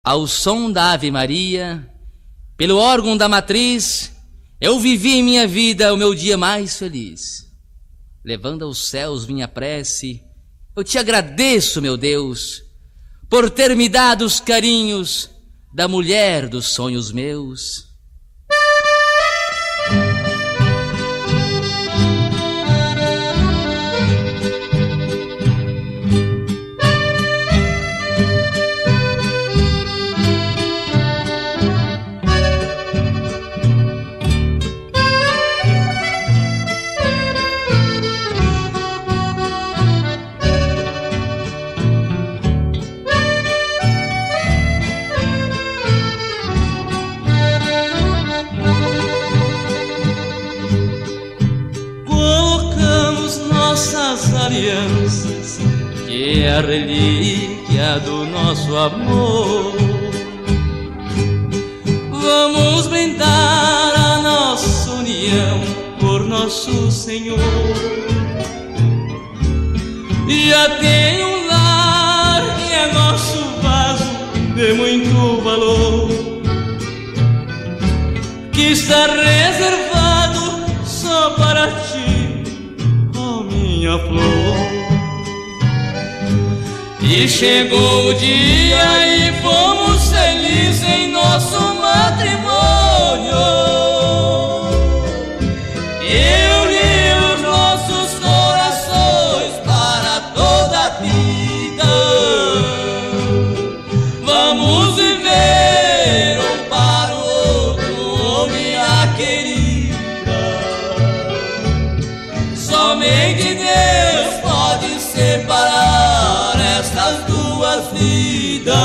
Ao som da Ave Maria, pelo órgão da matriz, eu vivi em minha vida o meu dia mais feliz. Levando aos céus minha prece, eu te agradeço, meu Deus, por ter me dado os carinhos da mulher dos sonhos meus. Alianças, que é a relíquia do nosso amor. Vamos brindar a nossa união por nosso Senhor. Já tem um lar que é nosso vaso de muito valor, que está reservado só para ti, minha flor. E chegou o dia e fomos felizes em nosso matrimônio. Eu uni os nossos corações para toda a vida. Vamos viver um para o outro, minha querida. Somente Deus pode separar estas duas vidas.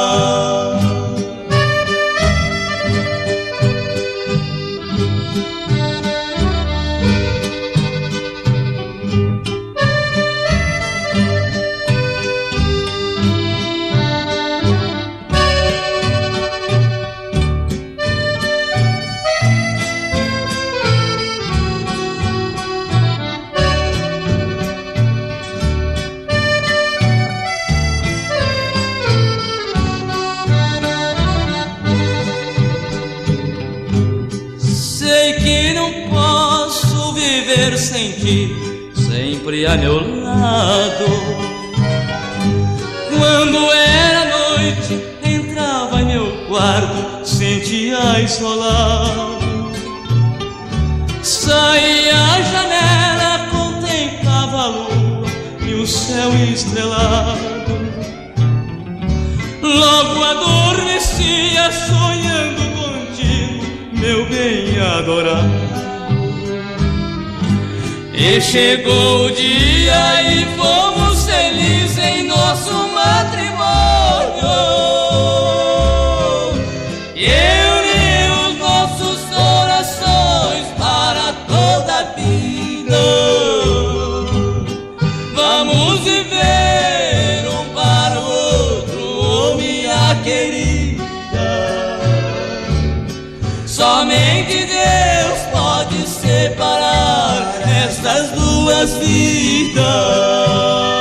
Sem ti, sempre a meu lado. Quando era noite, entrava em meu quarto, sentia isolado. Saía à janela, contemplava a lua e o céu estrelado. Logo adormecia, sonhando contigo, meu bem adorado. E chegou o dia e fomos felizes em nosso matrimônio. E eu uni os nossos corações para toda a vida. Vamos viver um para o outro, minha querida. Somente Deus pode separar estas duas vidas.